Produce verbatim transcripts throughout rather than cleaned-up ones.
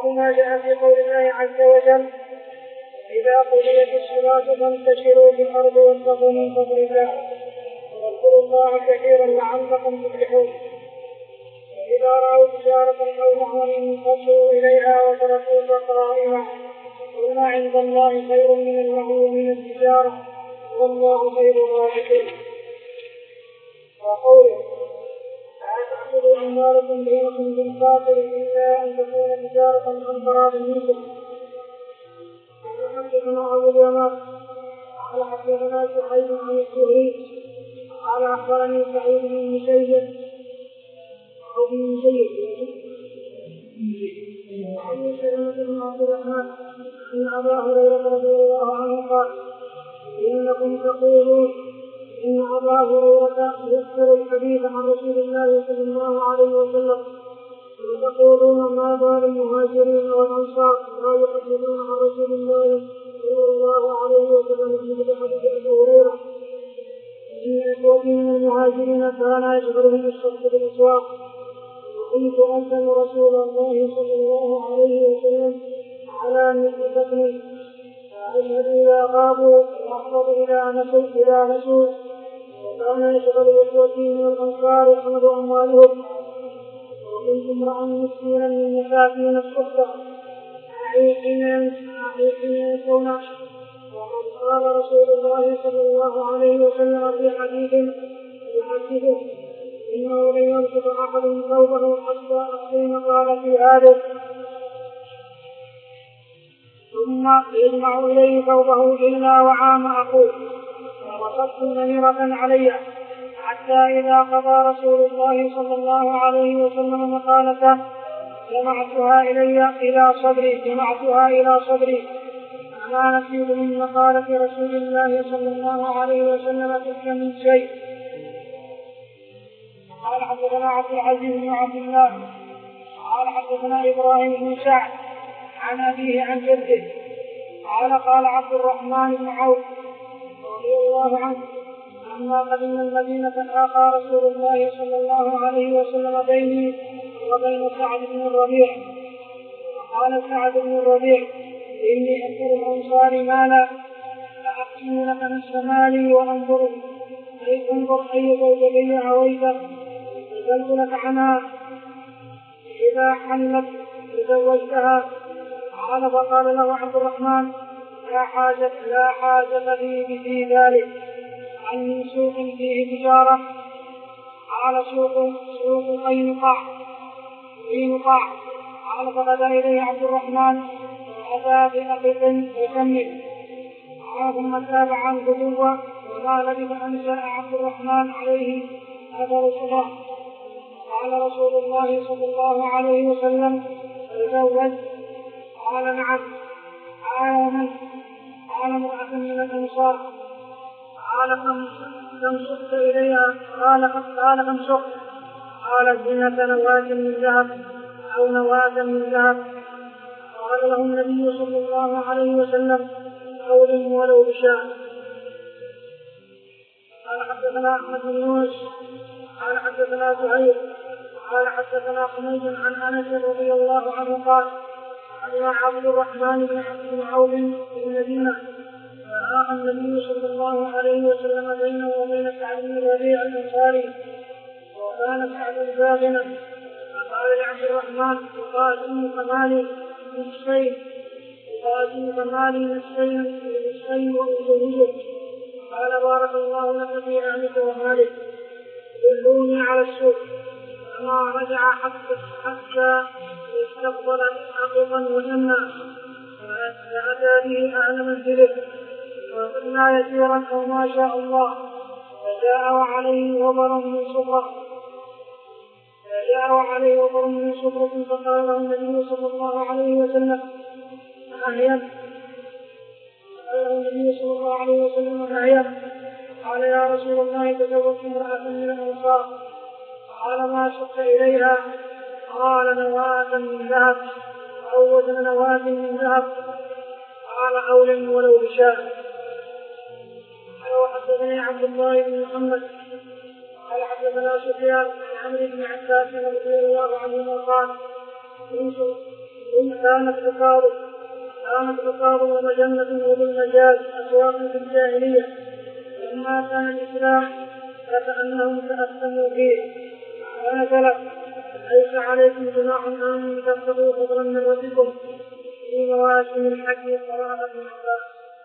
باب ما جاء في قول الله عز وجل إذا قضيت الصلاة فانتشروا في الأرض وابتغوا من فضل الله واذكروا الله كثيرا لعلكم تفلحون. وإذا رأوا تجارة أو لهوا انفضوا إليها وتركوك قائما قل ما عند الله خير من اللهو ومن التجارة والله خير الرازقين. وقوله لا تأكلوا أموالكم بينكم بالباطل إلا أن تكون تجارة عن تراض منكم. حدثنا أبو اليمان قال حدثنا سعيد عن الزهري قال أخبرني سعيد بن المسيب أو بن المسيب عن سلمة بن عبد الرحمن أن أبا هريرة رضي الله عنه قال إنكم تقولون إن أبا هريرة يذكر الحديث عن رسول الله صلى الله عليه وسلم وتقولون ما بال المهاجرين والأنصار لا يحدثون عن رسول الله صلى الله عليه وسلم مثل حديث أبي هريرة إن إخوتي من المهاجرين كان يشغلهم الشرط بالأسواق وكنت أسأل رسول الله صلى الله عليه وسلم على مثل بطني فأشهد إذا غابوا وأحفظ إذا نسوا إذا نسوا وكان يشغل إخوتي من الأنصار يحمد أموالهم وكنت امرأ مسكينا من مساكين الصحبة حين يكون. وقد قال رسول الله صلى الله عليه وسلم في حديث يحدثه إنه لن ينفق أحد ثوبه حتى أحسن قال في هذا ثم يجمع إليه ثوبه إلا وعام أقول ووصفت نمرة علي حتى إذا قضى رسول الله صلى الله عليه وسلم مقالته جمعتها إلي إلى صدري جمعتها إلى صدري ما نسيت من مقالة رسول الله صلى الله عليه وسلم تلك من شيء. قال حدثنا عبد العزيز بن عبد الله قال حدثنا إبراهيم بن سعد عن أبيه عن جده قال قال عبد الرحمن بن عوف رضي الله عنه لما قدمنا المدينة آخى رسول الله صلى الله عليه وسلم بيني وبين سعد بن الربيع قال سعد بن الربيع إني أذكر الأنصار مالا فأقسم لك نصف مالي وأنظر أي انظر أي زوجتي عويته فقلت لك عنها إذا حلت تزوجتها. قال فقال له عبد الرحمن لا حاجة لا حاجة لي في ذلك عن من سوق فيه تجارة. قال سوق سوق قينقاع قينقاع. قال فغدا إليه عبد الرحمن وأتى بأقل وكمل. قال ثم تابع الغدو وما لبث أن جاء عبد الرحمن عليه أثر الصباح. قال رسول الله صلى الله عليه وسلم تزوج؟ قال نعم. قال ومن؟ قال امرأة من الأنصار. قال كم سقت إليها؟ قال قال كم سقت؟ قال زينة نواة من ذهب أو نواة من ذهب. قال له النبي صلى الله عليه وسلم قول ولو بشاء. قال حدثنا أحمد بن يونس قال حدثنا زهير قال حدثنا حميد عن أنس رضي الله عنه قال قال عبد الرحمن بن عبد عوف في المدينة فآخى النبي صلى الله عليه وسلم بينه وبين سعد بن الربيع الأنصاري وكان سعد باغنا. فقال لعبد الرحمن يقاسمك مالي نصفين يقاسمك مالي نصفين نصفين وأزوجك. قال بارك الله لك في أهلك ومالك دلوني على السوق. فما رجع حتى حتى استقبل عقبا وجنى فأتى به أهل منزله وقلنا يسيرا أو ما شاء الله فجاء وعليه وبر من صفرة فجاء وعليه وبر من صفرة فقال له النبي صلى الله عليه وسلم أهيم قال النبي صلى الله عليه وسلم أهيم. قال يا رسول الله تزوجت امرأة من الأنصار. قال ما شق إليها؟ قال نواة من ذهب أو وزن نواة من ذهب. قال أول ولو بشاء. قال وحدثني عبد الله بن محمد قال حدثنا سفيان عن عمرو بن عباس رضي الله عنهما قال كنت ثم كانت عقاب كانت عقاب ومجنة وبالمجاز أسواق في الجاهلية، لما كان الإسلام فكأنهم تأثموا فيه فنزلت ليس عليكم جناح أن تبتغوا فضلا من ربكم في مواسم الحج قراءة النساء.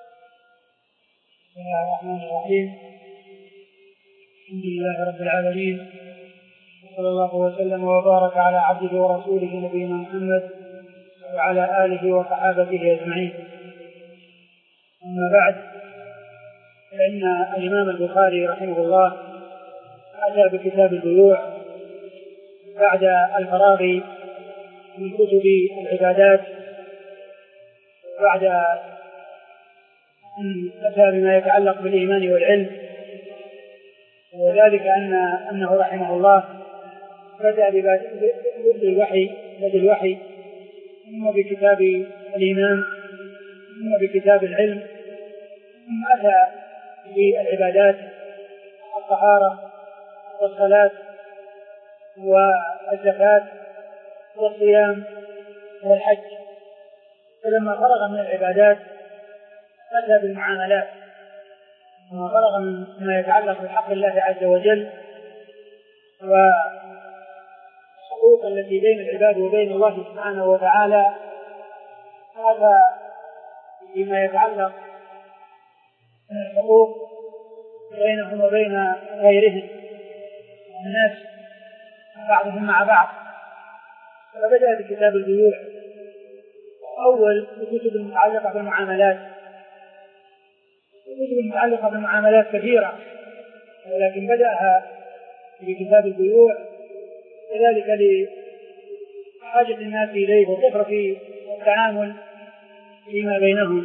بسم الله الرحمن الرحيم. الحمد لله رب العالمين، وصلى الله وسلم وبارك على عبده ورسوله نبينا محمد وعلى آله وصحابته أجمعين. أما بعد، فإن الإمام البخاري رحمه الله أتى بكتاب البيوع بعد الفراغ من كتب العبادات، بعد أن أتى بما يتعلق بالإيمان والعلم، وذلك أن أنه رحمه الله بدأ ببدء الوحي بدء الوحي ثم بكتاب الإيمان ثم بكتاب العلم، ثم أتى بالعبادات الطهارة والصلاة والزكاة والصيام والحج. فلما فرغ من العبادات أتى بالمعاملات، لما فرغ من ما يتعلق بحق الله عز وجل والحقوق التي بين العباد وبين الله سبحانه وتعالى، هذا بما يتعلق من الحقوق بينهم وبين غيرهم الناس بعضهم مع بعض. فبدأ بكتاب البيوع، أول الكتب المتعلقة بالمعاملات. الكتب المتعلقة بالمعاملات كثيرة، ولكن بدأها بكتاب البيوع، وذلك لحاجة الناس إليه وكثرة التعامل فيما بينهم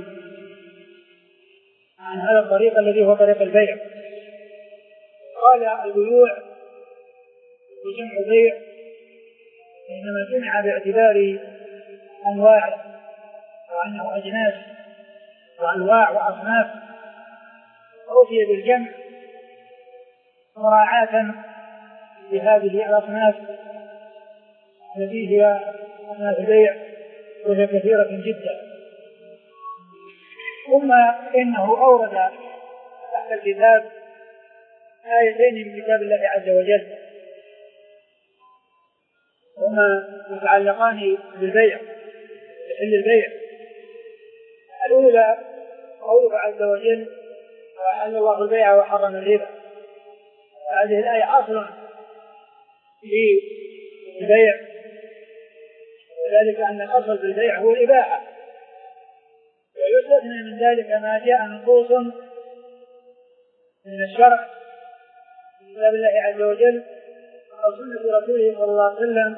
عن هذا الطريق الذي هو طريق البيع. قال البيوع وجمع بيع إنما جمع باعتبار أنواع وأنه أجناس وأنواع وأصناف، أوتي بالجمع مراعاة لهذه الأصناف التي هي أصناف البيع وهي كثيرة جدا. ثم إنه أورد تحت الكتاب آيتين من كتاب الله عز وجل هما متعلقان بالبيع، بحل البيع. الأولى قوله عز وجل: وأحل الله البيع وحرم الربا. هذه الآية أصل في البيع، وذلك أن الأصل في البيع هو الإباحة، ويستثنى من ذلك ما جاء نصوص من الشرع من كتاب الله عز وجل أو سنة رسوله صلى الله عليه وسلم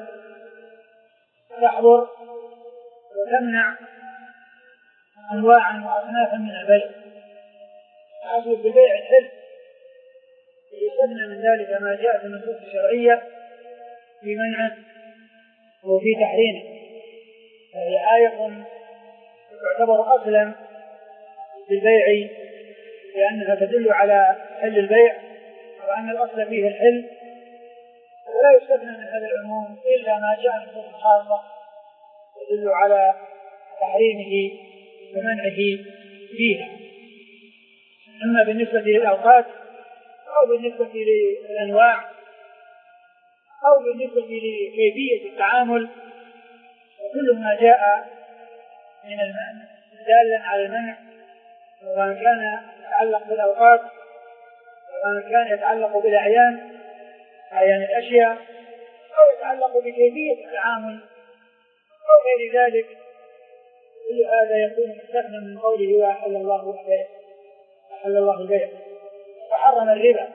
تحظر وتمنع أنواعا وأصنافا من البيع. الأصل في البيع الحل، ويستثنى من ذلك ما جاء في النصوص الشرعية في منعه وفي تحريمه. هذه آية تعتبر أصلا في البيع لأنها تدل على حل البيع وأن الأصل فيه الحل، ولا يستثنى من هذا العموم إلا ما جاء نصوص خاصة تدل على تحريمه ومنعه فيها، إما بالنسبة للأوقات أو بالنسبة للأنواع أو بالنسبة لكيفية التعامل. وكل ما جاء من المنع دالا على المنع، سواء كان يتعلق بالأوقات سواء كان يتعلق بالأعيان أعيان الأشياء أو يتعلق بكيفية التعامل أو غير ذلك، كل هذا يكون مستثنى من قوله: وأحل الله البيع أحل الله البيع وحرم الربا.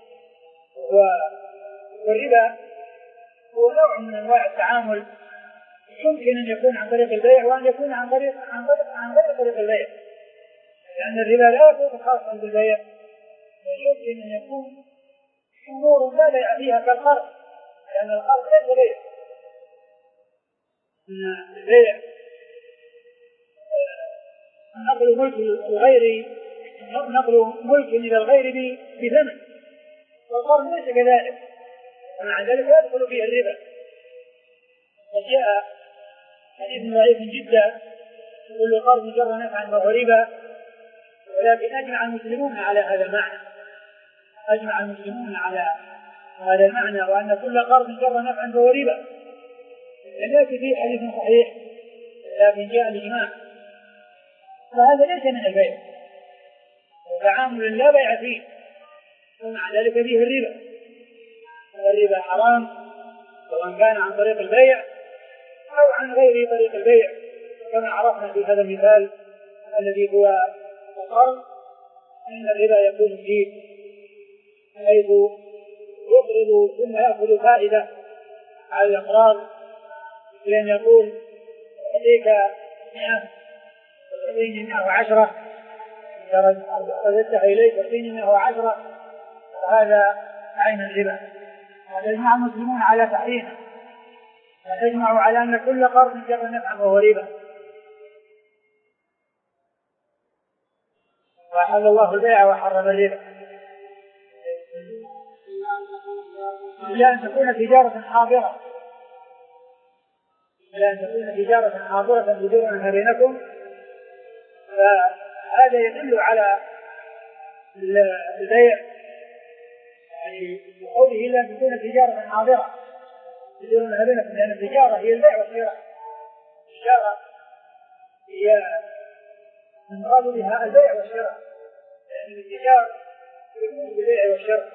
والربا هو نوع من أنواع التعامل، يمكن أن يكون عن طريق البيع وأن يكون عن طريق عن طريق عن غير طريق البيع، لأن الربا لا يكون خاصا بالبيع، يمكن أن يكون أمور لا بيع فيها كالقرض، لأن القرض ليس بيع. أن البيع نقل ملك الغير نقل ملك إلى الغير بثمن، والقرض ليس كذلك، ومع ذلك يدخل فيه الربا. وجاء حديث ضعيف جدا، كل قرض جر نفعا فهو ربا، ولكن أجمع المسلمون على هذا المعنى، أجمع المسلمون على هذا المعنى، وأن كل قرض جر نفعا فهو ربا. لم يأتي فيه حديث صحيح، لكن جاء الإجماع، فهذا ليس من البيع، وتعامل لا بيع فيه، ومع ذلك فيه الربا. الربا حرام، سواء كان عن طريق البيع أو عن غير طريق البيع، كما عرفنا في هذا المثال الذي هو القرض، أن الربا يكون فيه حيث يقرض ثم يأخذ فائدة على الإقراض، لأن يقول عليك مئة وتعطيني مئة وعشرة، رددتها إليك وتعطيني مئة وعشرة، وهذا عين الربا. ويجمع المسلمون على تحريمه، وتجمع على أن كل قرض جر نفعا فهو ربا. وأحل الله البيع وحرم الربا، إلا أن تكون تجارة حاضرة، إلا أن تكون تجارة حاضرة تديرونها بينكم، فهذا يدل على البيع، يعني بقوله إلا أن تكون تجارة حاضرة تديرونها بينكم، لأن التجارة هي البيع والشراء. التجارة هي المراد بها البيع والشراء، لأن التجارة يكون بالبيع والشراء،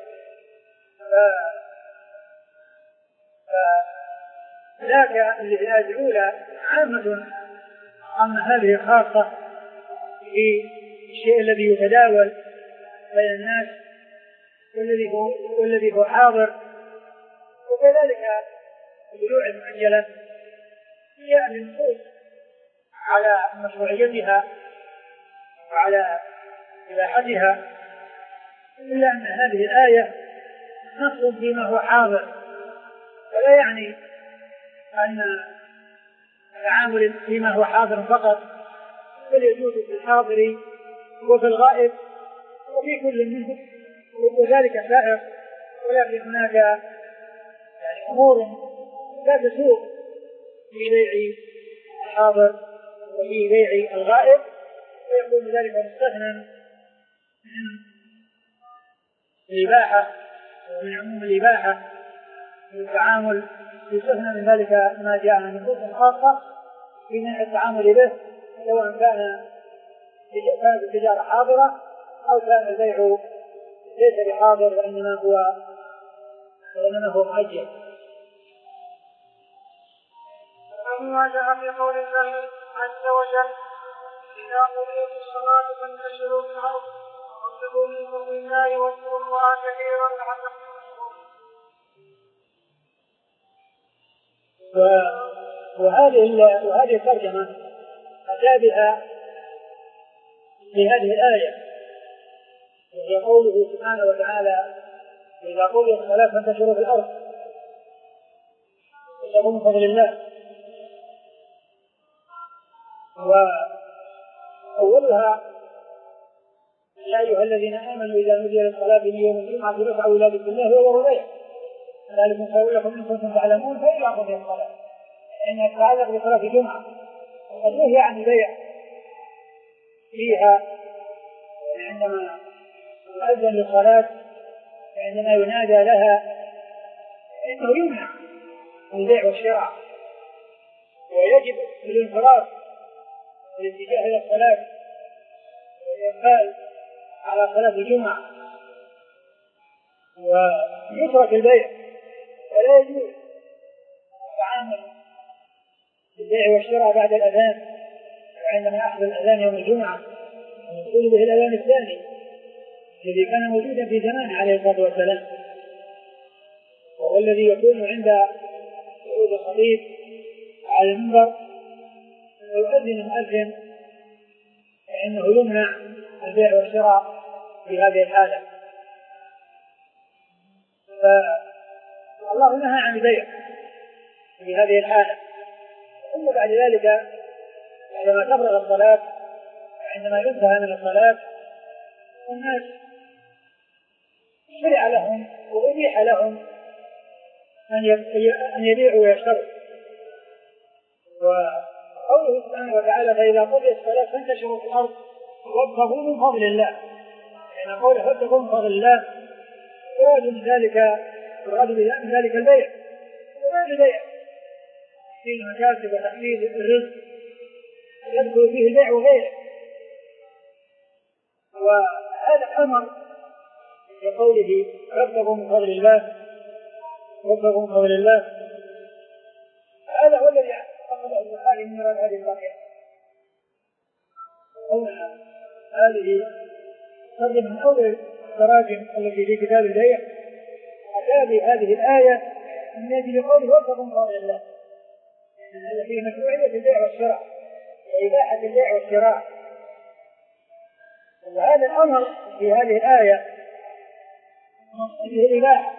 فذاك الهداية الأولى عامة، أما هذه خاصة في الشيء الذي يتداول بين الناس والذي هو, والذي هو حاضر. وكذلك البيوع المعجلة هي النصوص على مشروعيتها وعلى إباحتها، إلا أن هذه الآية نص فيما هو حاضر، ولا يعني أن التعامل فيما هو حاضر فقط، بل يجوز في الحاضر وفي الغائب وفي كل منهم، وذلك سائر. ولكن هناك يعني أمور لا تسوق في بيع الحاضر وفي بيع الغائب، ويكون ذلك مستثنى من الإباحة ومن عموم الإباحة والتعامل، يستثنى من ذلك ما جاء عن نصوص خاصة في منع التعامل به، سواء كان كانت التجارة حاضرة أو كان البيع ليس بحاضر وإنما هو وإنما هو مؤجل. أما جاء في قول الله عز وجل إذا قضيت الصلاة فانتشروا في الأرض وابتغوا من فضل الله واذكروا الله كثيرا لعلكم تفلحون. وهذه وهذه الترجمة أتى بها في هذه الآية، وهي قوله سبحانه وتعالى إذا قضيت الصلاة فانتشروا في الأرض وابتغوا من فضل الله. وأولها يا أيها الذين آمنوا إذا نودي للصلاة من يوم الجمعة فاسعوا إلى ذكر الله وذروا البيع ذلكم خير لكم إن كنتم تعلمون. فإذا قضيت الصلاة إنها تتعلق بصلاة الجمعة، وقد نهي عن البيع فيها عندما يؤذن للصلاة، عندما ينادى لها إنه يمنع البيع والشراء، ويجب الانصراف والاتجاه إلى الصلاة والإقبال على صلاة الجمعة، ويترك البيع، ولا يجوز التعامل بالبيع والشراء بعد الأذان، وعندما يحدث الأذان يوم الجمعة يقول به الأذان الثاني الذي كان موجودا في زمانه عليه الصلاة والسلام، وهو الذي يكون عند صعود الخطيب على المنبر ويؤذن المؤذن، فإنه يمنع البيع والشراء في هذه الحالة. فالله نهى عن البيع في هذه الحالة. ثم بعد ذلك عندما تفرغ الصلاة، عندما ينتهى من الصلاة، الناس شرع لهم وأبيح لهم أن يبيعوا ويشتروا، سبحانه وتعالى فإذا قضيت الصلاة فانتشروا في الأرض وابتغوا من فضل الله. يعني قوله وابتغوا من فضل الله يراد من ذلك يراد من ذلك البيع وغير البيع فيه المكاسب وتحميد الرزق يدخل فيه البيع وغيره. وهذا أمر بقوله وابتغوا من فضل الله وابتغوا من فضل الله، هذا هو الذي أخذه البخاري من مراد هذه البقية. هذه ترجم من أول التراجم التي في كتاب البيع أتى بهذه الآية من أجل قوله وابتغوا من فضل الله، هذا فيه مشروعية البيع والشراء وإباحة البيع والشراء. وهذا الأمر في هذه الآية به الإباحة،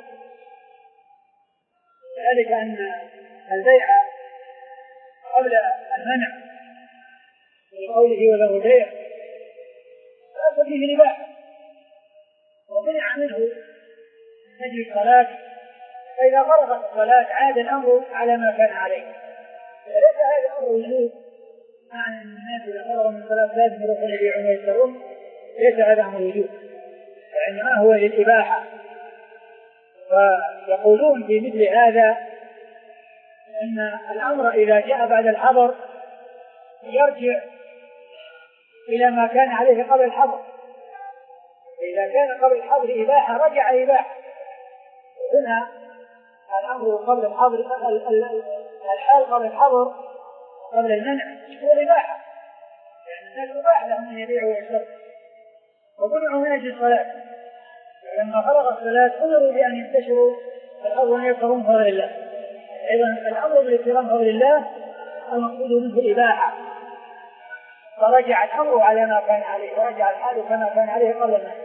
ذلك أن البيع قبل المنع بقوله وله بيع لا فيه الإباحة، ومنع منه نجي الصلاة، فإذا فرغت الصلاة عاد الأمر على ما كان عليه. وليس هذا أمر وجود، معنى أن الناس إذا فرغوا من الصلاة لازم يروحون يبيعون ويشترون، ليس هذا أمر وجود، وإنما هو للإباحة. ويقولون في مثل هذا أن الأمر إذا جاء بعد الحظر يرجع إلى ما كان عليه قبل الحظر، إذا كان قبل الحظر إباحة رجع إباحة. هنا الأمر قبل الحظر، الحال قبل الحظر قبل المنع هو الإباحة، يعني الناس إباحة لهم أن يبيعوا ويشتروا، ومنعوا من أجل الصلاة. لما فرغ الصلاة أمروا بأن ينتشروا الأرض وأن يبتغوا من فضل الله. أيضا الأمر بالابتغاء من فضل الله المقصود منه الإباحة، فرجع الأمر على ما كان عليه، ورجع الحال كما كان عليه قبل المنع.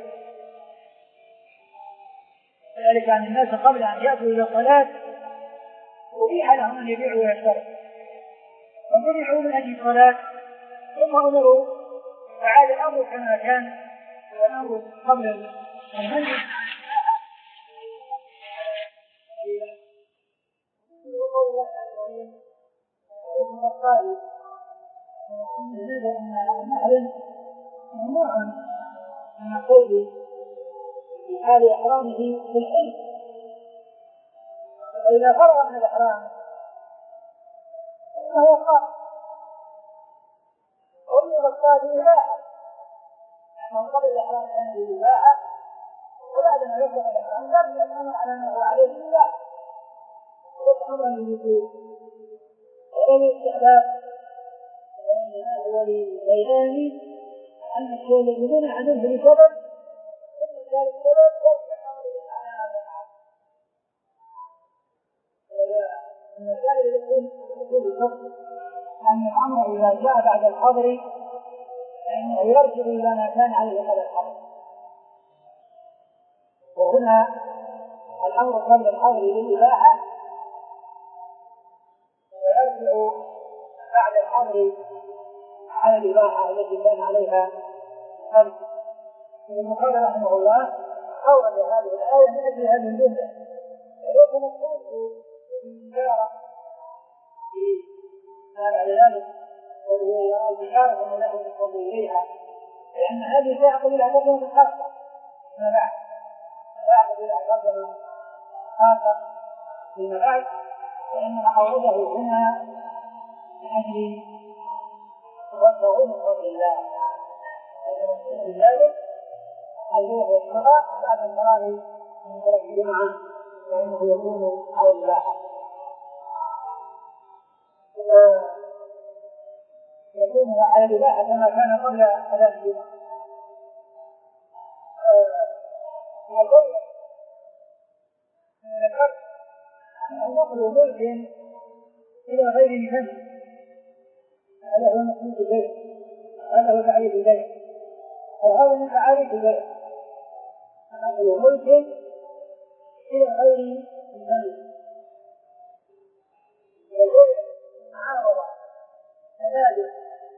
ذلك أن الناس قبل أن يأتوا إلى الصلاة أبيح لهم أن يبيعوا ويشتروا، ومنعوا من أجل الصلاة، ثم أمروا فعاد الأمر كما كان، والأمر قبل المنع. هذا أن المحرم ممنوع من القول في حال إحرامه في الحلم، فإذا فرغ من الإحرام فإنه قال أريد الصلاة إباحة، لأنه قبل الإحرام كان به إباحة، وبعد ما يبلغ الإحرام لم يكن على ما هو عليه إباحة، ويتحرم الوجود وغير الاستحباب. هو لبيان أن الشيء الذي منع عنه بسبب ثم ذلك السبب يرجع أمر الإسلام. المسائل التي تقول الفقه أن الأمر إذا جاء بعد الحظر فإنه يرجع إلى ما كان عليه قبل الحظر، وهنا الأمر قبل الحظر للإباحة ويرجع بعد الحظر على الإباحة التي كان عليها قبل. ابن قال رحمه الله أورد هذه الآية من أجل هذه الجملة، ويكون مقصود بالإشارة في ما بعد ذلك وهي الإشارة أن له يقضي إليها، لأن هذه تعقد الأعتقاد الخاصة فيما بعد، تعقد الأعتقاد الخاصة فيما بعد، فإنما أورده هنا من أجل وابتغوا من فضل الله. ومن ذلك البيع والشراء بعد الفراغ من ترك الجمعة فإنه يكون على الإباحة، يكون على الإباحة كما كان قبل أداء الجمعة. والبيع ذكرت أنه نقل ملك إلى غير مثله، هذا هو مقصود البيع، هذا هو تعريف البيع، وهذا من تعريف البيع نقل ملك إلى غير مثله. والبيع معارضة تبادل،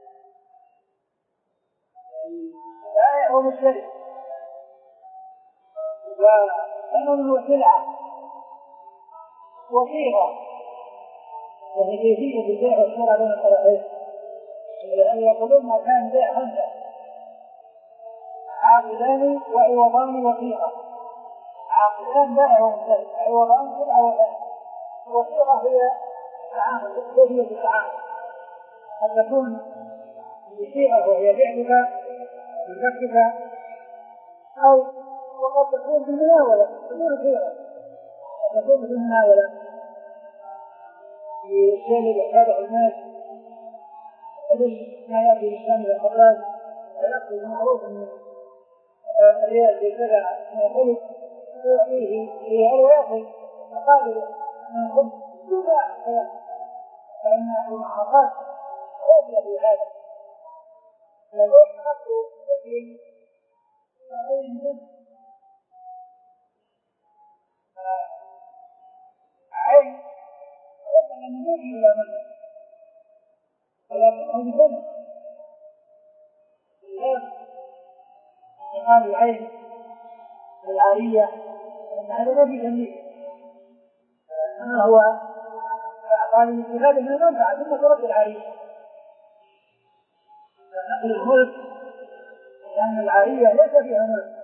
بائع ومشتري، وثمن وسلعة وصيغة، وهي كيفية البيع والشراء بين الطرفين. لأن يقولون ما كان بيع خمسة عاقلان وعوضان وثيقة. عاقلان بائع ومشتري، عوضان سلعة وثمن، وثيقة هي التعامل، كيفية التعامل. قد تكون بصيغة وهي بيعك بكفك، أو وقد تكون بالمناولة بدون صيغة، قد تكون بالمناولة بشيء الذي يحتاجه الناس مثل ما يأتي بالشام إلى الخراج ويأخذ معروف من الرياض بكذا من الخلق ويعطيه ريال ويأخذ مقابل من الخلق دون خيار، فإن المعاقات أوفي في هذا. فليس نفسه مثل غير منه عين وصل النموذج إلى منه، ولكنه بثمن قال العين العارية أن هذا ما في تمليك، إنما هو قال الاستفادة من المنفعة ثم ترد العارية. فنقل الملك لأن العارية ليس فيها ملك،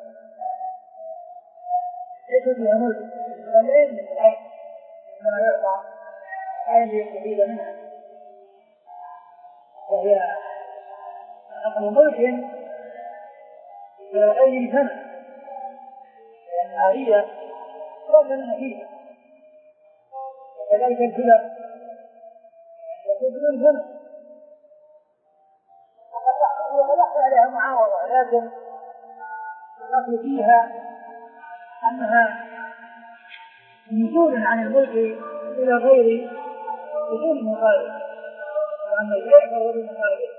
ليس فيها ملك، فالعين من العين إنما يعطى عين يستفيد منها، وهي نقل ملك إلى غير ثمن، لأن العارية لا ثمن فيها، وكذلك الكلى يكون بدون ثمن، وقد يحصل عليها معاوضة، لكن الأصل فيها أنها نزول عن الملك إلى غير بدون مقابل، وأن البيع فهو بمقابل،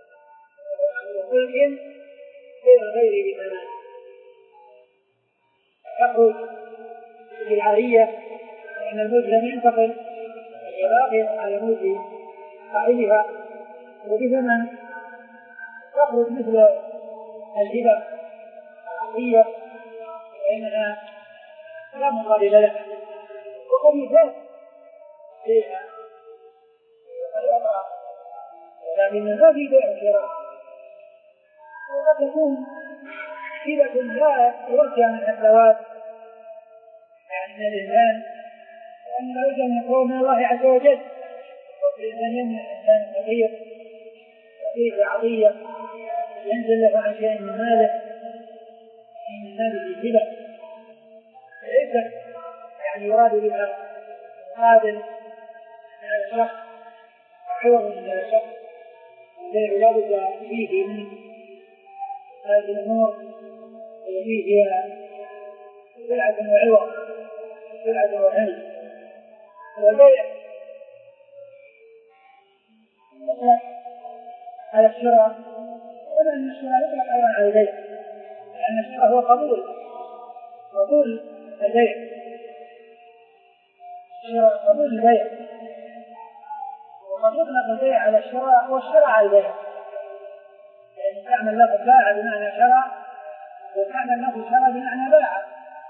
ملك إلى غير بثمن. تخرج بالعارية لأن الملك لم ينتقل باقي على ملك صاحبها، وبثمن تخرج مثل الهبة العقلية فإنها لا مقابل لها، وقد يزال فيها لكن ما في بيع شراء، وقد تكون هبة لا يرجى من الزواج يعني من الإنسان، وأن يرجى من يقول من الله عز وجل، والإنسان يمنع الإنسان الفقير فيه عطية ينزل له عن شيء من ماله من هذه الهبة، ليس يعني يراد بها مقابل من الشخص عوض من الشخص الذي لا بد فيه من هذه الأمور، وفيه سلعة وعوض سلعة وعين. والبيع على الشراء، ولا أن الشراء يطلق أيضا على البيع، لأن الشراء هو قبول قبول البيع، الشراء قبول البيع، وقد يطلق البيع على الشراء والشراء على البيع، يعني تعمل له باع بمعنى شراء، وتعمل له شراء بمعنى باع.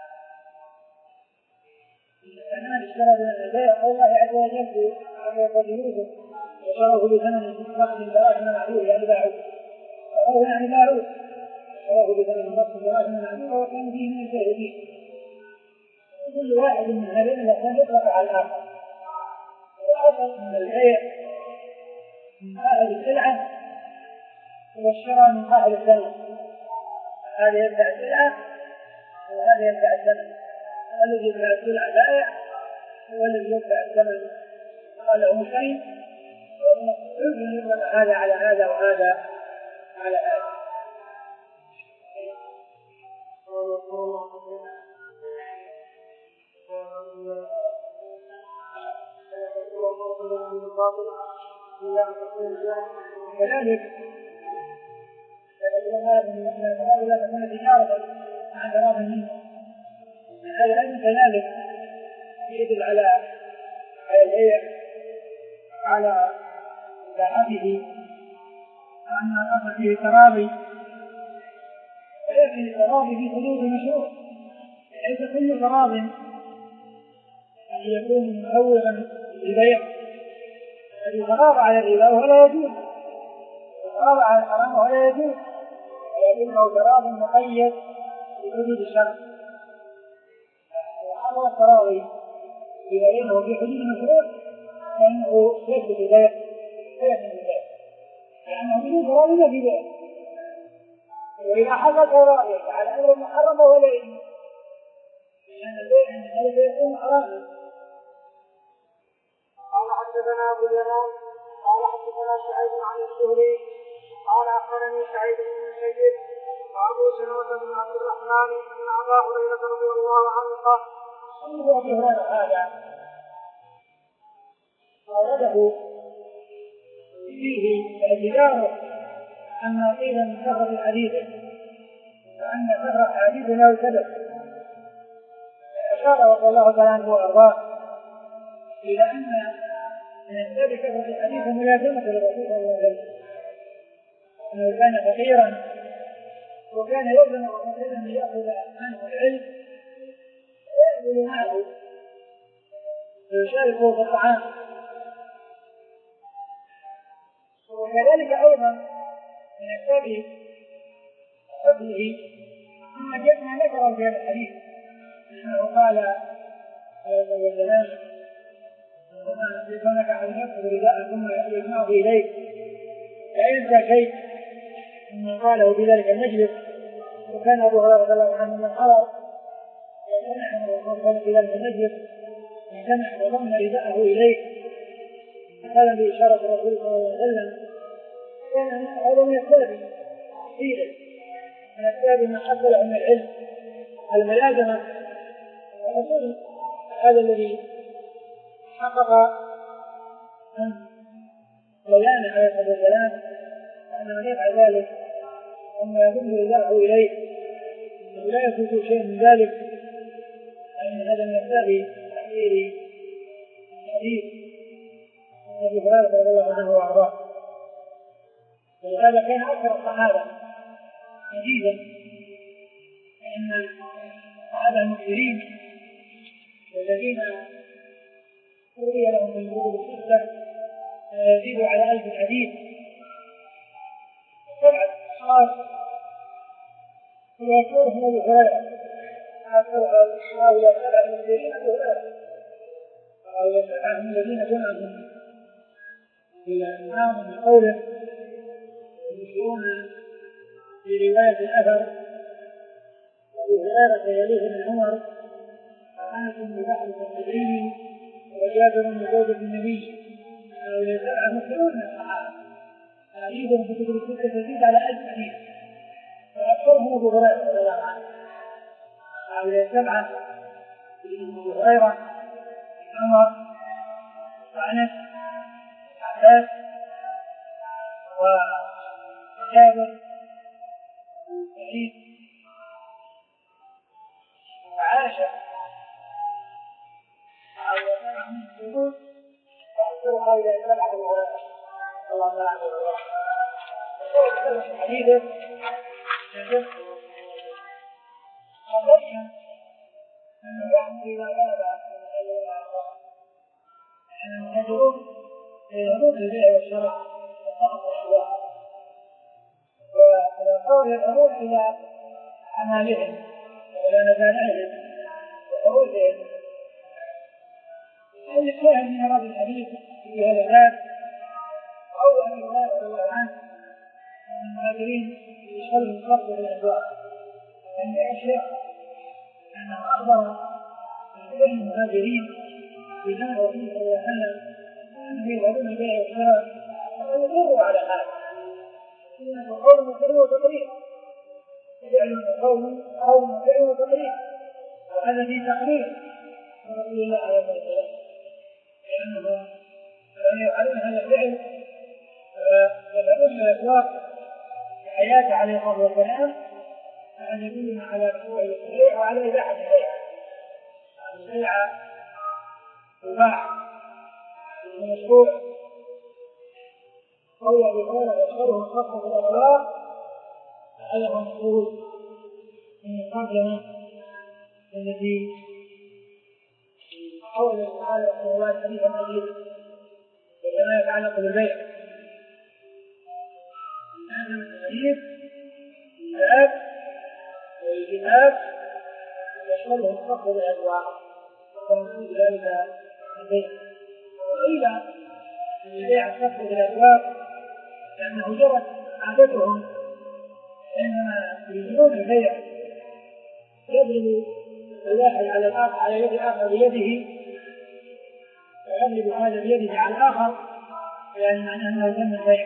استعمال الشراء بمعنى البيع قول الله عز وجل في آية يوسف وشروه بثمن بخس دراهم معدودة، يعني باعوه، شروه يعني باعوه، شروه بثمن بخس دراهم معدودة وكان فيه من الزاهدين. كل واحد من هذين الأثنين يطلق على الآخر، والأصل من البيع من قائل السلعة والشراء من قائل الثمن، هذا يبدأ السلعة وهذا يبدأ الثمن، الذي يبدأ السلعة بائع والذي يبدأ الثمن قال هو شيء، يطلق هذا على هذا وهذا على هذا. كذلك لا تكون تجارة عن تراض منه، هذا أيضا كذلك يدل على البيع على إباحته، وأن الأصل فيه تراضي، ولكن التراضي في حدود مشروع، ليس كل تراضي أن يكون مفوضا للبيع، الذي تراضى على الربا ولا يجوز، وضع الحرام ولا يجوز، لكنه تراضي مقيد بحدود الشرع. هذا التراضي إذا بينه في حدود المشروع فإنه يثبت البيع ويثبت البيع، لأنه بدون تراضي ما في بيع. وإذا حصل تراضي على أمر محرم ولا يجوز، لأن البيع عند ذلك يكون حراما. قال حدثنا أبو اليمان قال حدثنا شعيب عن الزهري قال أخبرني سعيد بن المسيب وأبو سلمة بن عبد الرحمن أن أبا هريرة رضي الله عنه قال أبو هريرة هذا أورده فيه اعتذاره أن قيل من كثرة الحديث وأن كثرة الحديث له سبب. أشار رضي الله تعالى عنه وأرضاه إلى أن من أسباب كثرة الحديث ملازمة للرسول صلى الله عليه وسلم، أنه كان فقيرا وكان يظن الرسول أن يأخذ عنه العلم ويأكل معه ويشاركه في الطعام. وكذلك أيضا من أسباب فضله أن جئنا ذكره في هذا الحديث أنه قال عليه الصلاة والسلام وما يصيبنك على نفسه رداء ثم يجمعه إليك لا ينسى شيء مما قاله في ذلك المجلس. وكان أبو هريرة رضي الله عنه من حضر وسمع من الرسول في ذلك المجلس سمع وضم رداءه إليه هذا بإشارة الرسول صلى الله عليه وسلم. كان هذا من أسباب كثيرة من أسباب ما حصل من العلم الملازمة الرسول هذا الذي حقق من بيان عليه الصلاة والسلام أن من يفعل ذلك وما يضم رداءه إليه ولا يفوت شيء من ذلك، أن هذا من أسباب تحقير حديث أبي هريرة رضي الله عنه وأرضاه. ولهذا كان أكثر الصحابة جديدا فإن الصحابة المكثرين والذين روي لهم من الكتب الستة يزيد على ألف حديث. سبعة أشخاص يذكرهم أبو هريرة هؤلاء سبعة المكثرين أبو هريرة هؤلاء سبعة الذين جمعهم إلى إمام من قوله يشيرون في رواية الأثر أبو هريرة يليه من عمر وأنس بن بحر الصدري وجابر بن زوجة النبي هؤلاء سبعة مكثرون من الصحابة حديثهم في كتب الستة تزيد على ألف حديث وأكثرهم أبو هريرة رضي الله عنه. هؤلاء سبعة أبو هريرة عمر وأنس عباس وجابر وسعيد وعائشة هؤلاء سبعة من الشهود وأكثر هؤلاء سبعة أبو هريرة صلى الله عليه وسلم. وقال حديثه يجب وضعنا أن الرحمة إذا غاب أن الرجل يموت البيع والشراء وصرف الأشواء وقول الأمور إلى أعمالهم وإلى مبانئهم وخروجهم. الشاهد من هذا الحديث في هذا الباب أول من الله رضي الله عنه من المهاجرين يشغلهم الصرف بالأسواق من الشيخ أنه أخبر كل المهاجرين بما الرسول صلى الله عليه وسلم أنهم يذهبون البيع والشراء ويقروا على هذا إنه قول مفعول وتقرير فعل قول قول مفعول وتقرير وهذا في تقرير رسول الله عليه الصلاة والسلام لأنه لم يفعلون هذا الفعل فيذهبون إلى الأسواق حياته عليه الصلاة والسلام أن يدلنا على رفوع البيع وعلى إباحة البيع. البيع مباح ومشروع قول أبي هريرة يشغله الخاصة في الأسواق هذا هو المقصود من الترجمة التي حول البخاري رحمه الله الحديث المجيد وما يتعلق بالبيع. خلهم تخفض الأسواق ويجوز ذلك البيع. وإذا البيع تخفض الأسواق لأنه جرت عادتهم إنما يجرون البيع يضرب الواحد على الآخر على يد الآخر بيده ويضرب هذا بيده على الآخر يعني معناه أنه تم البيع.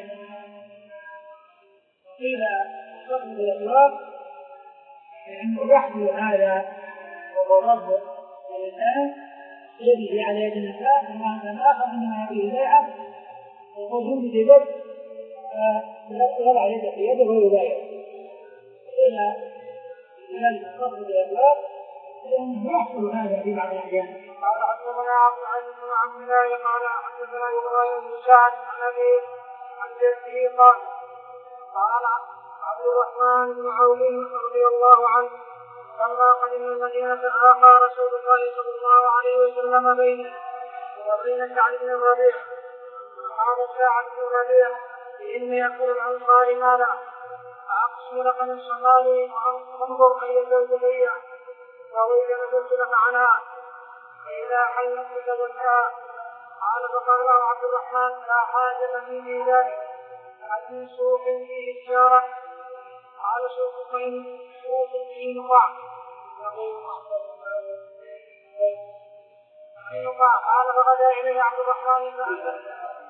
وقيل تخفض الأسواق لأنه يحمل هذا وهو ضرب الإنسان يده على يد الإنسان ومعنى الآخر إنما فيه بيعة وجود بيد فيضع يده في يده ويبايع. إلى ذلك تخفض الأسواق لأنه يحصل هذا في بعض الأحيان. قال حدثنا عبد العزيز بن عبد الله قال حدثنا إبراهيم بن سعد عن أبيه عن جده قال قال عبد الرحمن بن عوف رضي الله عنه لما قدم المدينة آخى رسول الله صلى الله عليه وسلم بينه وبين سعد بن الربيع قال سعد بن الربيع إني أكل الأنصار مالا فأقسم لك من صمالي وانظر أي البيع وإذا نزلت لك عنها فإذا حلت بك زكاها. قال فقال له عبد الرحمن لا حاجة لي في ذلك هل من سوق فيه تجارة؟ قال سوق فيه سوق فيه نقاع قال فغدا إليه عبد الرحمن بن أسد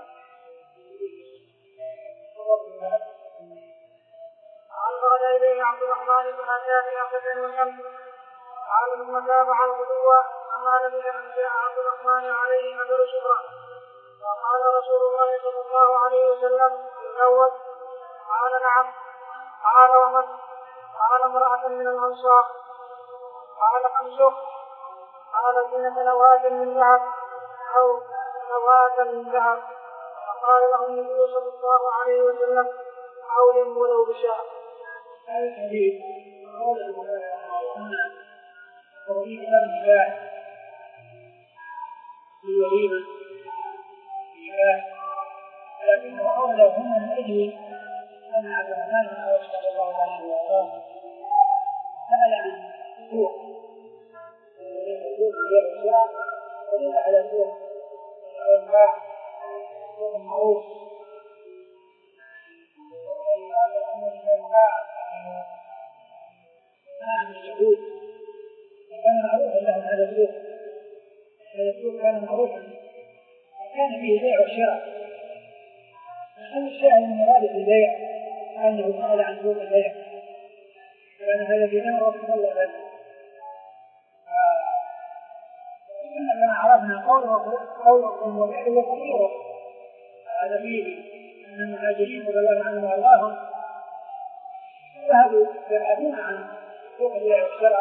قال فغدا إليه عبد الرحمن بن أسد وشمس قال ثم تابع الغدو فما لبث أن جاء عبد الرحمن عليه مثل شبرا فقال رسول الله صلى الله عليه وسلم تزوج؟ قال نعم. قال ومن؟ قال امرأة من الأنصار. قال كم سوق؟ قال زينة نواة من ذهب أو نواة من ذهب. فقال له النبي صلى الله عليه وسلم حول ولو بشاء. هذا الحديث قول البخاري وفي كتاب النكاح في وليمة النكاح لكنه أولى هنا من أجل أن عبد الرحمن بن عوف صلى الله عليه وسلم سأل عن سوق سوق بيع الشراء وليس على سوق الأنباع سوق المعروف نعم اليهود كان معروفا لهم هذا السوق. هذا السوق كان معروفا كان فيه بيع وشراء. أما الشاهد من مراد في البيع أنه سأل عن سوق البيع كان هذا في نار رسول الله بس كما عرفنا قوله وبيع وكثيرا هذا فيه أن المهاجرين رضي الله عنهم وأرضاهم ذهبوا يبحثون عن سوق البيع والشراء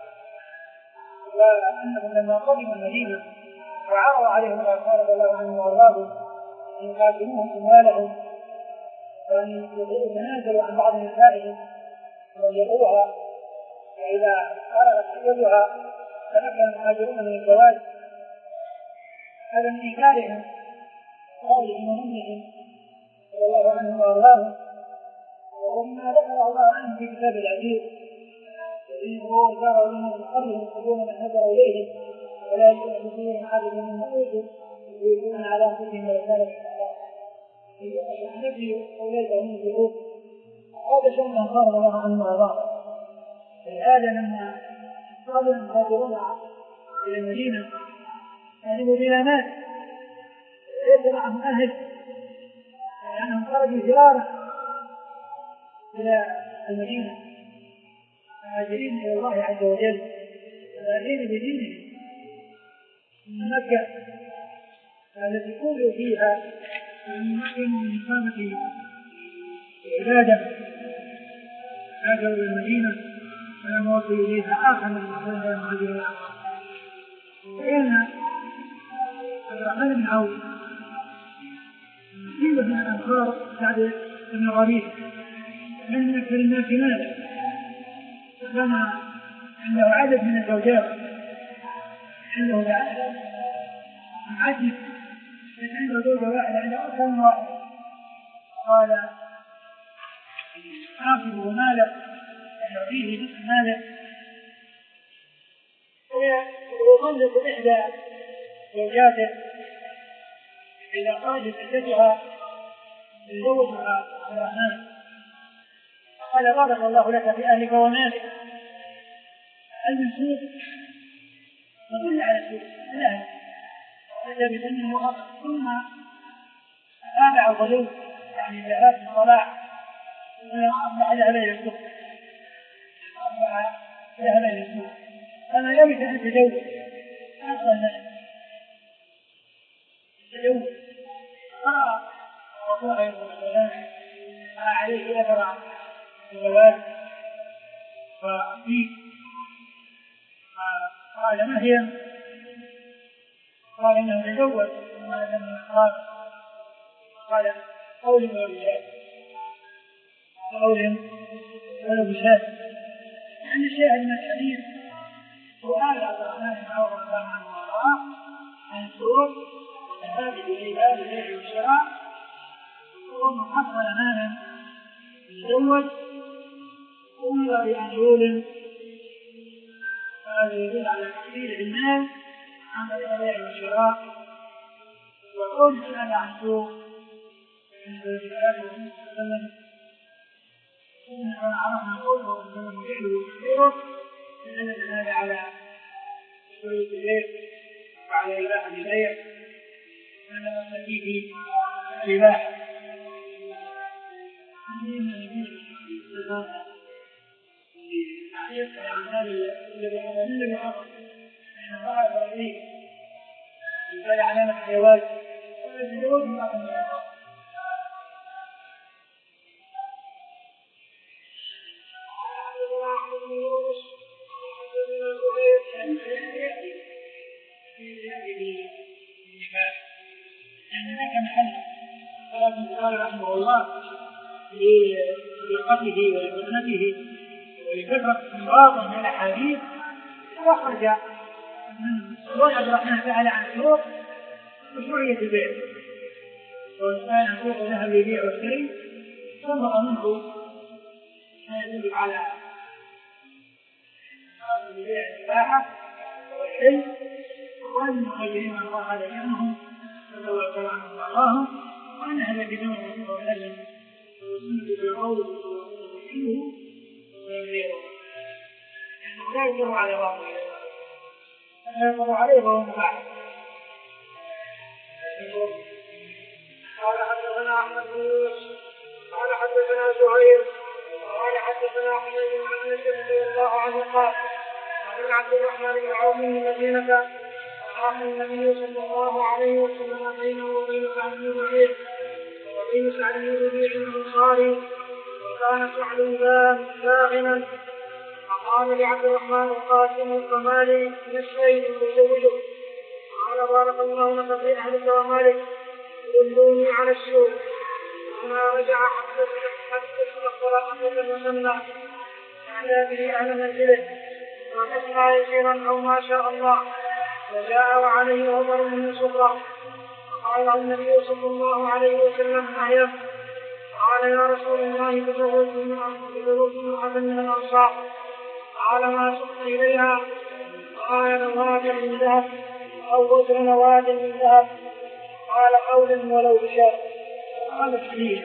وأنهم لما قدموا المدينة وعرض عليهم الأنصار رضي الله عنهم وأرضاهم أن يقاتلوهم أموالهم وأن يتنازلوا عن بعض نسائهم ويبيعوها فإذا فرغت سيدها تمكن المهاجرون من الزواج. هذا من إنكارهم قولهم ومنهم رضي الله عنهم وأرضاهم ومما ذكر الله عنه في كتاب العزيز الذين هو جار لهم من قبلهم يقولون من هجر إليهم ولا يجوز فيهم عدد من أوتوا يريدون على أنفسهم ورسالة النبي أولئك هم الجهود. هذا شيء من قال الله عنه وأرضاهم. الآية لما قالوا المهاجرون إلى المدينة كانوا بلا مال ليس معهم أهل لأنهم خرجوا فرارا إلى المدينة مهاجرين إلى الله عز وجل مهاجرين بدينهم من مكة التي قولوا فيها أن نحن من إقامة العبادة هاجروا إلى المدينة فلما وصلوا إليها آخر من المهاجرين المهاجرين وكان عبد الرحمن بن عوف كثير من الأنصار سعد بن الربيع من أكثر الناس مالا كان عنده عدد من الزوجات عنده عدد عنده زوجة واحدة عنده أكثر من واحد. قال حافظه ماله يعطيه نصف ماله ويطلق إحدى زوجاته إذا خرجت عدتها يزوجها عبد الرحمن قال بارك الله لك في أهلك ومالك المنسوب يدل على السوء الأهل وإذا بسنه وأخر ثم تابع الغلو يعني ذهاب الصلاح أصبح ذهب إلى السوق أصبح ذهب إلى السوق فما لبث أن تزوج أصلا له تزوج قرأ رسول الله صلى الله عليه وسلم عليه أثر الزواج ففيه قال ما هي؟ قال إنه تزوج وما لم يقال قال قول ولو بشاة قول ولو بشاة يعني الشاهد من الحديث سؤال عبد الرحمن بن عوف رضي الله عنه وارضاه عن السوق الثابت في باب البيع والشراء ثم حصل مالا يتزوج وأمر بأن يولد هذا يدل على تحصيل المال عن طريق البيع والشراء وقول سؤال عن سوق من ذلك وسلم إن عرفنا قوله أنه يجعل ويكثره لأن هذا على شروط البيع وعلى إباحة البيع وأنا فيه إباحة يسأل عن هذا الذي هذا الذي حصل أن ظهر عليه يبقى علامة الجواز والجواز ما كان يحصل قال رحمه الله لدقته ولفتنته ولكثرة استنباطه من الأحاديث أخرج من قول عبد الرحمن تعالى عن السوق مشروعية البيع وكان سوق ذهب للبيع والشراء سبق منه ما يدل على البيع الإباحة والحل والمخيرين من الله هذا شأنهم فلو كلامهم الله وأن هذا بدون رسول الله وسلم وسنة بالقول وحله ويغيره يعني لا يقر على باطل لا يقر عليه وهو مباح. قال حدثنا أحمد بن يوسف قال حدثنا زهير قال حدثنا أحمد بن عبد رضي الله عنه قال قال عبد الرحمن بن عوف من المدينة راح النبي صلى الله عليه وسلم بينه وبين سعد بن ربيع وبين سعد بن ربيع الأنصاري وكان سعد باغنا فقال لعبد الرحمن القاسم فما لي نصفين أزوجه قال بارك الله لك في أهلك ومالك دلوني على السوق فما رجع حتى استغفر أحد المسنى فأتى به أهل منزله فقصنا يسيرا أو ما شاء الله فجاء وعليه عمر من صفرة فقال النبي صلى الله عليه وسلم أهيب قال يا رسول الله تزوجت امرأة من الأنصار قال ما سقت إليها قال نواة من ذهب أو وزر نواة من ذهب قال قول ولو بشار. هذا الحديث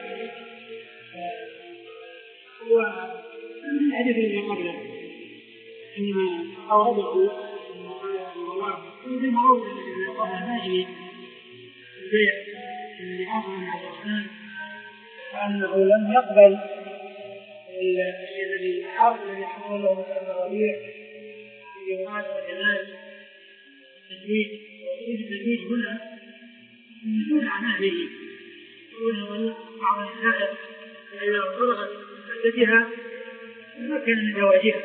هو الحديث الذي قبله إنما أورده بالمعروف الذي قبل ناجي البيع اللي حصل مع الرحمن فأنه لم يقبل الشيء الذي حاول الذي حصل له مثل الربيع في يومات وجنات التزويج ووجود التزويج هنا النزول عن أهله يقول بعض النساء إذا فرغت عدتها تمكن من زواجها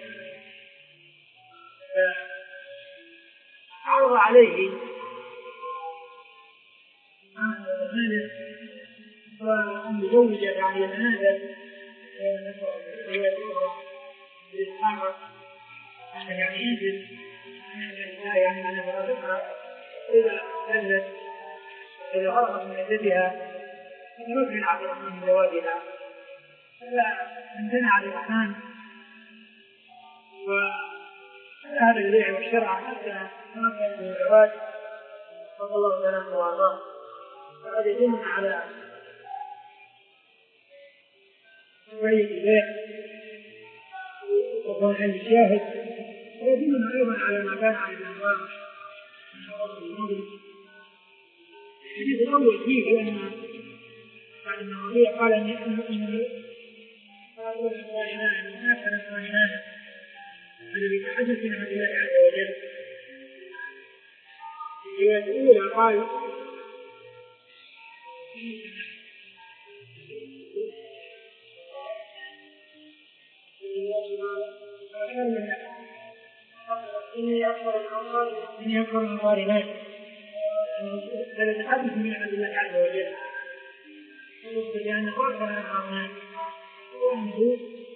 عرض عليه مالك وأن يزوج يعني يتنازل بالحارة يعني ينزل يعني أنا برافقها إذا نزلت إذا خرجت من عدتها يمكن عبد الرحمن من زواجها فلا امتنع عبد الرحمن هذا البيع والشراء حتى ما كان من العواد صلى الله عليه وسلم وارضاه، فقد يدلنا على شوية البيع وكون عند الشاهد، ويدلنا أيضا على ما كان عن الأنوار من حرص المغرب. الحديث الأول فيه أن بعد المواضيع قال أن المؤمن قالوا الصالحان وآخر الصالحان الذي يتحدث عن الله عز وجل. في الرواية الأولى قال إني أكثر الأنصار ناس فلتحدث من عند الله عز وجل، لأن خاطر الأعمال وأنه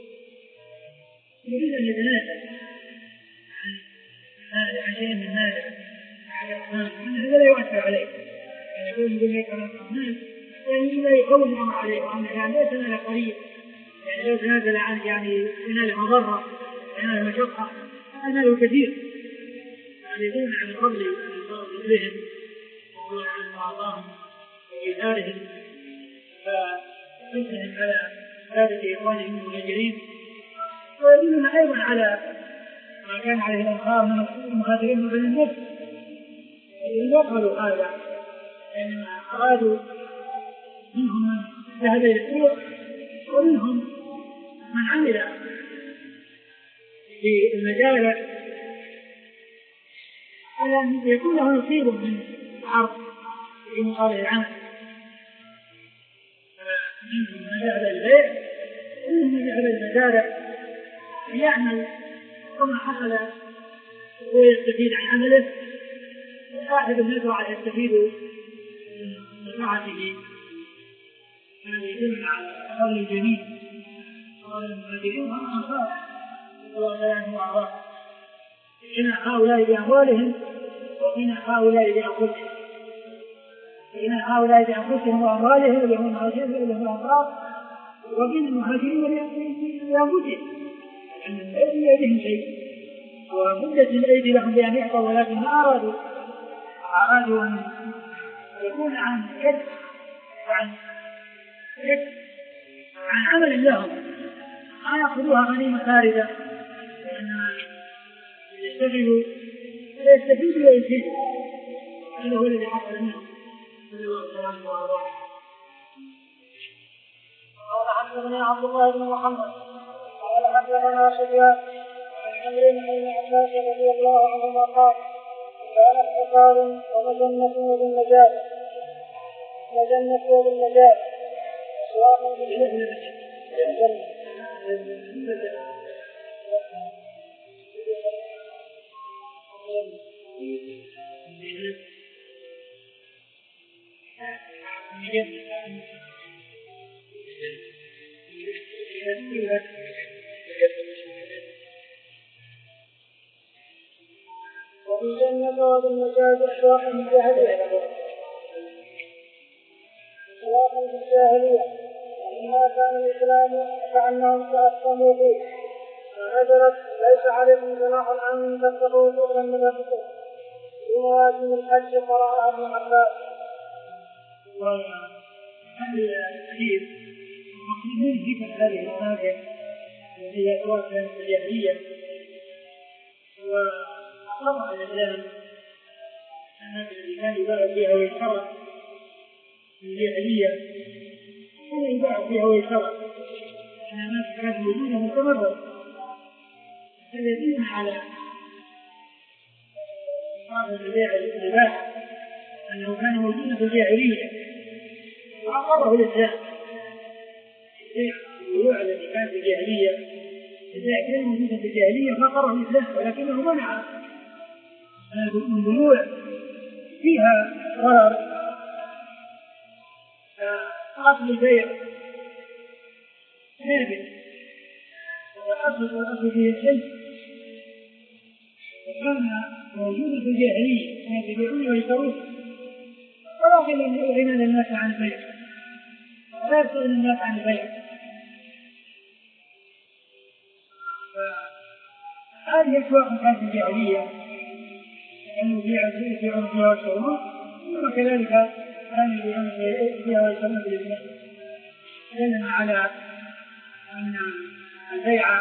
يريد أن يتنازل عن شيء من هذا هذا لا يؤثر عليه، يعني يقول يقول لك الأعمال يعني لا يقوم الأمر عليه، وأن يعني ليس لنا قريب، يعني لو تنازل عن يعني ينال مضرة ينال مشقة ينال كثير، يعني يدون عن فضل فضلهم وعن أعطاهم وإيثارهم، فيسهم على سادة إخوانهم المهاجرين. ويدلنا أيضا على ما كان عليه الأنصار من المهاجرين من بني النصر، إذا قالوا هذا إنما أرادوا منهم من ذهب إلى السوق ومنهم من عمل في المجال أن يكون له نصيب من العرض في مقابل العمل، منهم من ذهب البيع ومنهم من ذهب المزارع يعمل ثم حصل ويستفيد عن عمله، وصاحب المزرعة يستفيد من مزرعته. هذا يدل على فضل الجميع، قال المهاجرين والأنصار الله عنهم وأرضاهم، إن هؤلاء بأموالهم وإن هؤلاء بأنفسهم، إن هؤلاء بأنفسهم وأموالهم اللي هم المهاجرين اللي هم الأنصار، وإن المهاجرين بأنفسهم أن الأيدي يدهم شيء ومدة الأيدي لهم بأن يعطوا، ولكن ما أرادوا أرادوا أن يكون عن كد عن كد عن عمل لهم، ما يأخذوها غنيمة خارجة وأنها يشتغلوا ويستفيدوا ويفيدوا. هذا هو الذي حصل منهم. قال حدثنا عبد الله بن محمد قال حدثنا سفيان عن عمرو بن عباس رضي الله عنهما قال كان احتقار ومجنة بالنجاة مجنة بالنجاة سواء بالجنة وبالجنة وبالنجاة أشواق الجاهلية أشواق الجاهلية لما كان الإسلام كأنهم تأثموا فيه، فنزلت ليس عليكم جناح أن تتقوا شغلا من الرسول في مواسم الحج قرأها ابن عباس. وهذا الحديث مقصود ذكر هذه المواقع التي هي أشواق الجاهلية، وطبع الإسلام أن الإنسان يباع فيها ويشترى الجاهلية كان يباع فيها ويشترى، أن الناس كانت موجودة مستمرة. هذا يدل على صاحب البيع الإباحة أنه كان موجودا في الجاهلية وأقره الإسلام. البيوع التي كانت في الجاهلية البيع كان موجودا في الجاهلية فأقره الإسلام، ولكنه منع البيوع فيها ضرر أصل البيع ثابت وأصل الأصل فيه الشيء، وكان موجودا في الجاهلية كانوا يبيعون ويشترون، ولا يغنى الناس عن البيع ولا يسأل الناس عن البيع. هذه أسواق كانت في الجاهلية كانوا يبيعون فيها ويشترون، وكذلك كانوا يبيعون فيها ويشترون بالإسلام. دلنا على أن البيع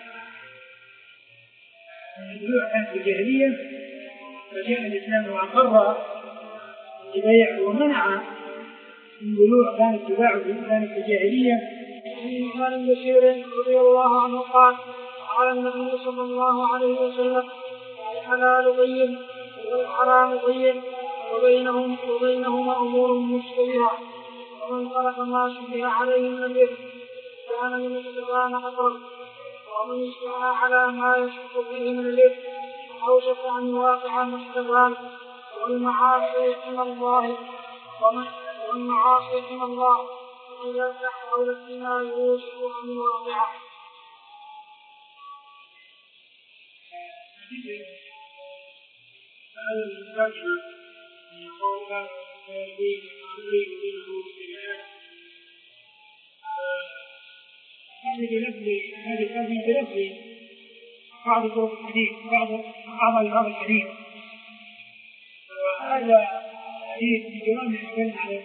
البيوع كانت في الجاهلية، فجاء الإسلام وأقر البيع ومنع البيوع كانت تباع كانت في الجاهلية. عن بشير رضي الله عنه قال قال النبي صلى الله عليه وسلم الحلال بين والحرام بين وبينهم وبينهما أمور مشتبهة ومن ترك ما شبه عليه النبي كان من الشيطان أقرب ومن اشتهى على ما يشك فيه من الإثم أوشك أن يواقع مشتبها والمعاصي من الله والمعاصي من الله وإذا تحول الدماء يوشك أن يواقع. هذا المستجمع من قول الذين يريد منه بالله هذه بلفظ هذه بلفظ بعض طرق الحديث بعض بعض ألفاظ الحديث، وهذا حديث من جوامع الكلم على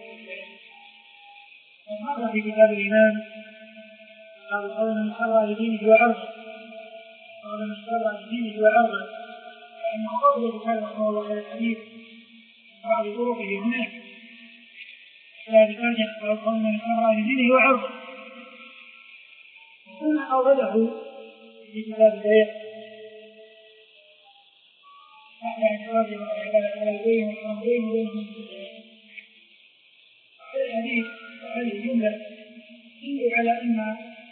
ومر في كتاب الإمام قال قول من شرع لدينه وعرضه قول من شرع لدينه وعرضه فإنه قول كتاب رحمه الله على الحديث بعض طرقه هناك لا بترجع قول من شرع لدينه وعرضه ثم أورده في كتاب البيع بعد اعتراض وعبادة على البيع والحرمين بينهم هذا الحديث وهذه الجملة تدل على أن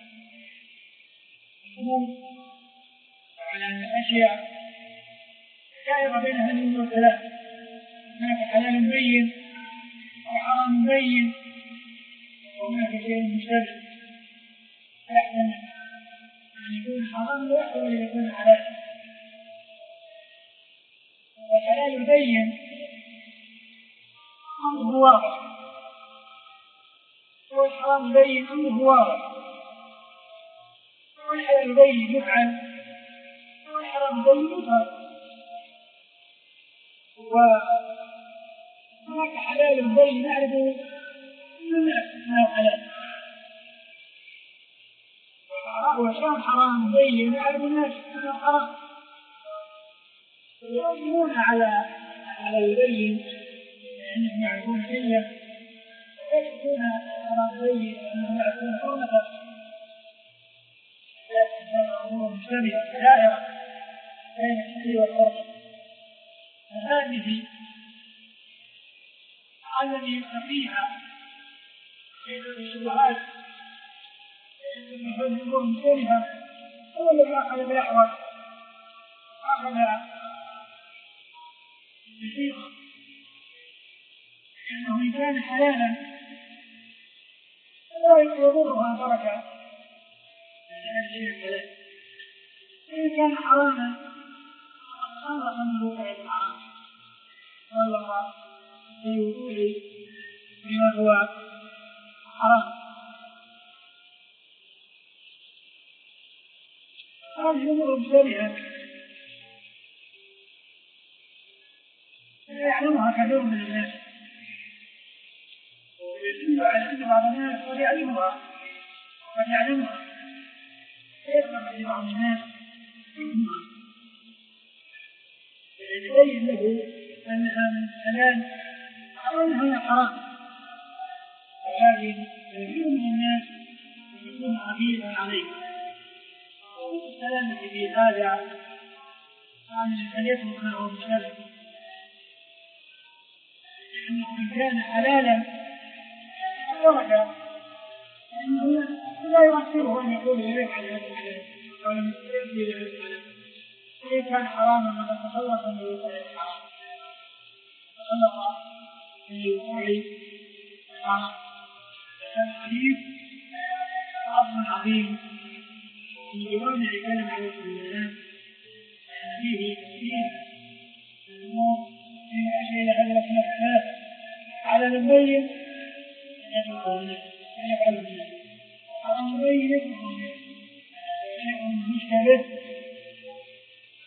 الحكم وعلى أن الأشياء دائرة بين هذه الأمور الثلاث، هناك حلال بين وحرام بين وهناك شيء مشتبه يحتمل أن يكون حرام ويحتمل أن يكون حلال. والحلال البين أمره واضح والحرام بين أمره واضح، والحلال بين يفعل والحرام بين يفعل، وهناك حلال بين نعرفه من الناس أنه حلال، وكان حرام بين نعرف الناس أنه حرام، يؤمنون على على البين لأنهم يعرفون حله ويكتبون على البين لأنهم يعرفون حرمته، لكن الأمور مشتبهة دائرة بين الحل والحرمة. فهذه الذي يقضيها بين الشبهات من هذه الأمور مشتبهة هو الذي أخذ بالأحوال أخذ بالدقيقة، لأنه إن كان حلالا لا يضرها أن ترك هذا الشيء الحلال، إن كان حراما صار أمره غير الحرام والله يقول بما هو حرام. هذه الأمور مشتبهة لا يعلمها كثير من الناس، ويدل على أن بعض الناس قد يعلمها وقد يعلمها يفهم لبعض الناس يبين له أنها من حلال أو أنها حرام، ولكن كثير من الناس يكون خفيفا عليه السلامة في هذا أن يترك له مشكلة، لأنه إن كان حلالا ترك لأنه لا يؤثره أن يقول إليك على هذا الحلال أو لم يستطيع إلى هذا الحلال. إن كان حراما فقد تخلص من وقوع الحرام تخلص من وقوع الحرام. هذا الحديث أصل عظيم من جوامع كلام عليه السلام فيه تفسير الأمور من أجل هذا الأخلاق على المبين يدعو الناس يفعل الناس على المبين يدعو الناس يكون مشتبه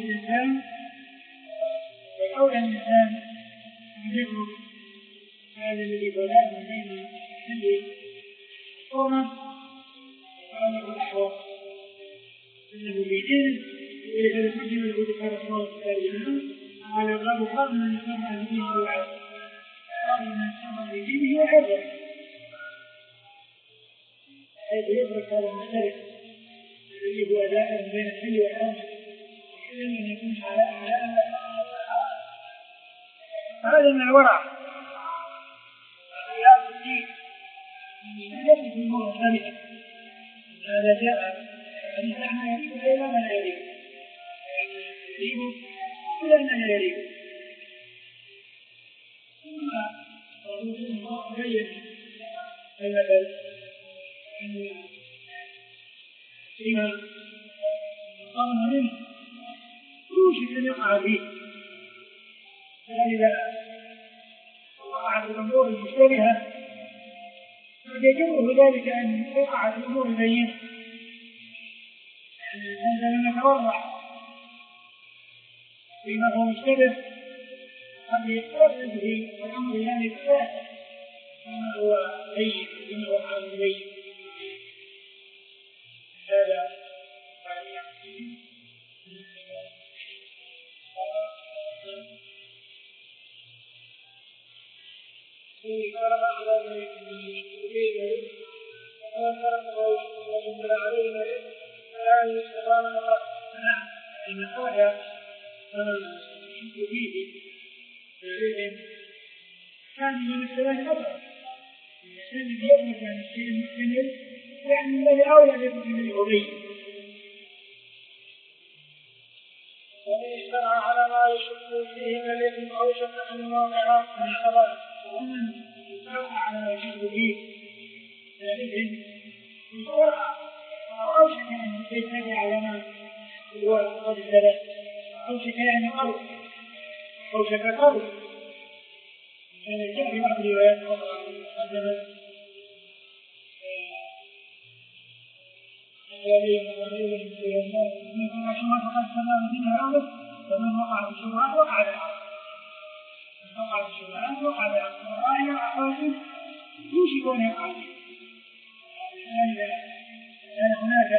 الإنسان والأولى الإنسان يجب هذا الذي بلاه من بين الذي صوما وأنه الأحوال إنه بيدين وإذا الفجر يقول الله تعالى على الغاب قبل أن يسمى بدينه العالم قبل أن يسمى بدينه وحرم حيث يدرك هذا المشترك الذي هو أداء بين الحل والحرم إلا أن يكون على أعلى هذا من الورع رياض الدين يجب الأمور الثابتة هذا جاء أن نحن يريد إلا ما لا يريد يريد إلا ما لا يريد ثم رسول الله بين المثل أن فيما قام منه يوشك أن يقع فيه فإذا وقعت الأمور المشتبهة يجبه ذلك أن يقع في الأمور البينة عندما نتورع فيما هو مشتبه قد يسترد به والأمر يعني الثالث فيما هو بين فيما هو حال بين هذا في فرق أخبار المسلمين وفرق وجمل علينا فلا يستطيعون الرب نعم إن هذا يشك فيه كان من الثلاث أبرز الإنسان يؤمن عن الشيء المحتمل يعني الذي أولى يكون من الغبي ومن اشترى على ما يشك فيه من الإثم أو شك أن واقعا من خبر ومن اشترى على ما يشك فيه من الإثم أو شك أن يتبع على ما هو قد ثبت أو شك يعني قول أو شك قول جاء في بعض الروايات قدمت الذين يقولون منكم عشرة قد سماه دين الأرض فمن وقع في الشبهات وقع في الأرض من وقع في الشبهات وقع في الأرض وقال أحوال يوشك أن يقع فيه كان هناك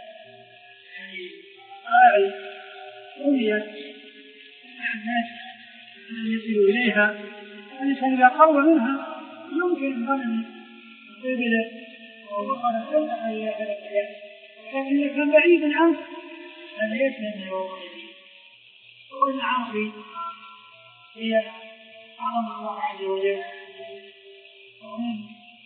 قاعدة بنيت الناس أن يصلوا إليها الإنسان إذا قرب منها يمكن أن يقبل وقال سلح إلى هذا الكلام لكن إذا كان بعيدا عنه هذا يسلم من وقته والمعاصي هي عظم الله عز وجل ومن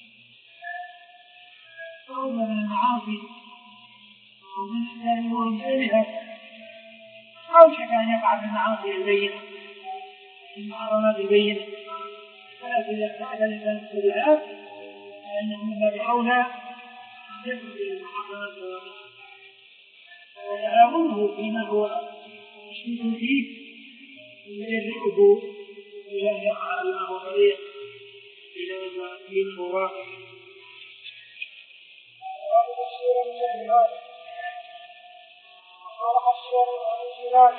قول من المعاصي ومن الإسلام ومسلمها أو شك أن يقع في المعاصي البينة في المحرمات البينة ولكن إذا فعل الإنسان السبعات فإنه من باب أولى يدخل في المحرمات ويعاونه فيما هو مشكوك فيه ويجرئه إلى أن يقع بما هو طريق إلى دين واقع. قال حسين عن الجلال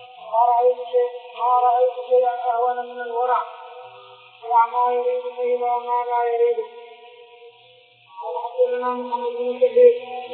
ما رأيت شيئا أهون من الورع ورع ما يريد فإذا ما لا يريد. قال حدثنا محمد بن كثير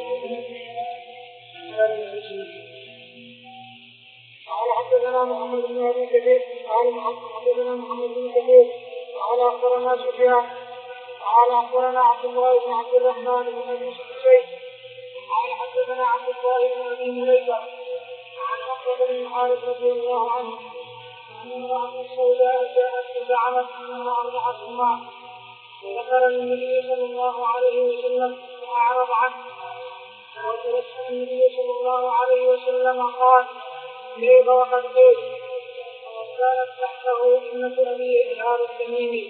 قال حدثنا محمد بن أبي كثير قال حدثنا محمد بن كثير قال أخبرنا سفيان قال أخبرنا عبد الله بن عبد الرحمن بن أبي سعيد قال حدثنا عبد الله بن أبي مليكة عن عقبة بن الحارث رضي الله عنه أن امرأة سوداء جاءت فزعمت أنها أرضعت معه فذكر النبي صلى الله عليه وسلم فأعرض عنه وتبسم النبي صلى الله عليه وسلم قال كيف وقد قيل وكانت تحته ابنة أبي إسحاق التميمي.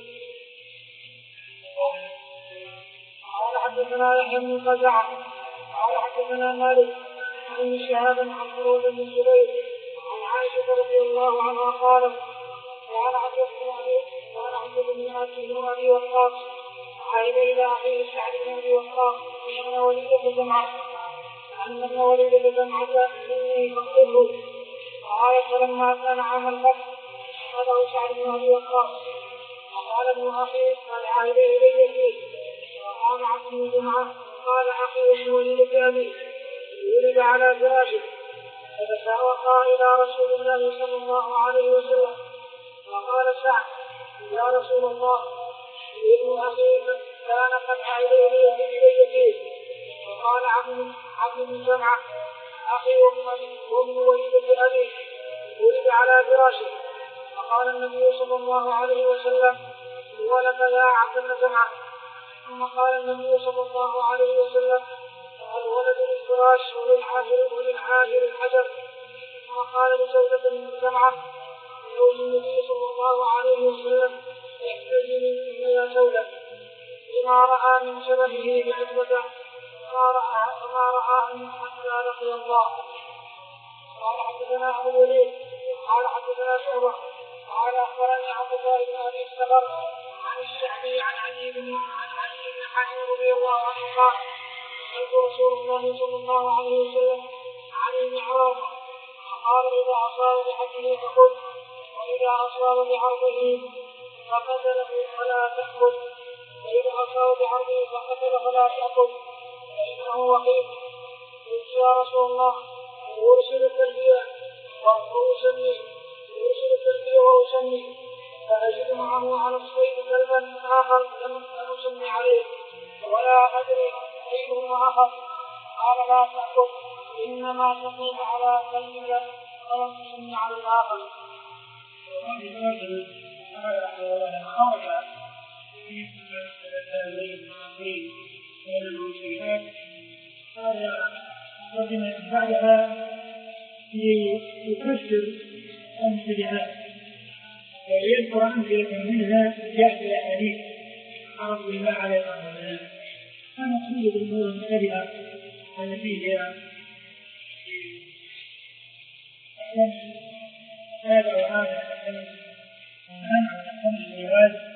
قال حدثنا يحيى بن قزعة قال حدثنا مالك عن شهاب عن فروض بن زبير عن عائشة رضي الله عنها قالت قال عبد بن أبي وقاص عين إلى أخيه سعد بن أبي وقاص أن وليد بن جمعة أن وليد بن جمعة إني فقره قال فلما كان عام الفتح أخذه سعد بن أبي وقاص وقال ابن أخي فدعا إليه فيه وقام عبد بن جمعة قال أخي بن وليد أبي ولد على فراشه فتساوقا إلى رسول الله صلى الله عليه وسلم فقال سعد يا رسول الله ابن أخي كان قد إليه إليه فيه وقال عبد بن جمعة أخي وابن وليد أبي ولد على فراشه فقال النبي صلى الله عليه وسلم ولك يا عبد بن جمعة ثم قال النبي صلى الله عليه وسلم الولد للفراش وللعاجل وللعاجل الحجر ثم قال لزوجة بن جمعة زوج النبي صلى الله عليه وسلم احتجني يا زوجة لما رأى من شبهه بعتبة ما رأى وما رآه من حتى لقي الله. قال حدثنا أبو الوليد قال حدثنا شعبة قال أخبرني عبد الله بن أبي الصبر عن الشعبي عن علي بن عن علي بن حاتم رضي الله عنه قال سألت رسول الله صلى الله عليه وسلم عن المعراج فقال إذا أصاب بحجه فخذ وإذا أصاب بعرضه فقتله فلا تأخذ وإذا أصاب بعرضه فقتل فلا تأخذ فإنه وقيل. قلت يا رسول الله أرسل التلبية وأسمي أرسل التلبية وأسمي فأجد معه على الصيد كلبا آخر لم أسمي عليه ولا أدري أيهما أخف. قال لا تأخذ إنما تقيم على كلبك ولم تسمي على الآخر. ومن بعدها يفسر أمثلها ويذكر أمثلة منها يأتي الحديث عرض الله على الأمثلة. فمقصود بالأمور المختلفة التي هي هذا وهذا منع من الجواز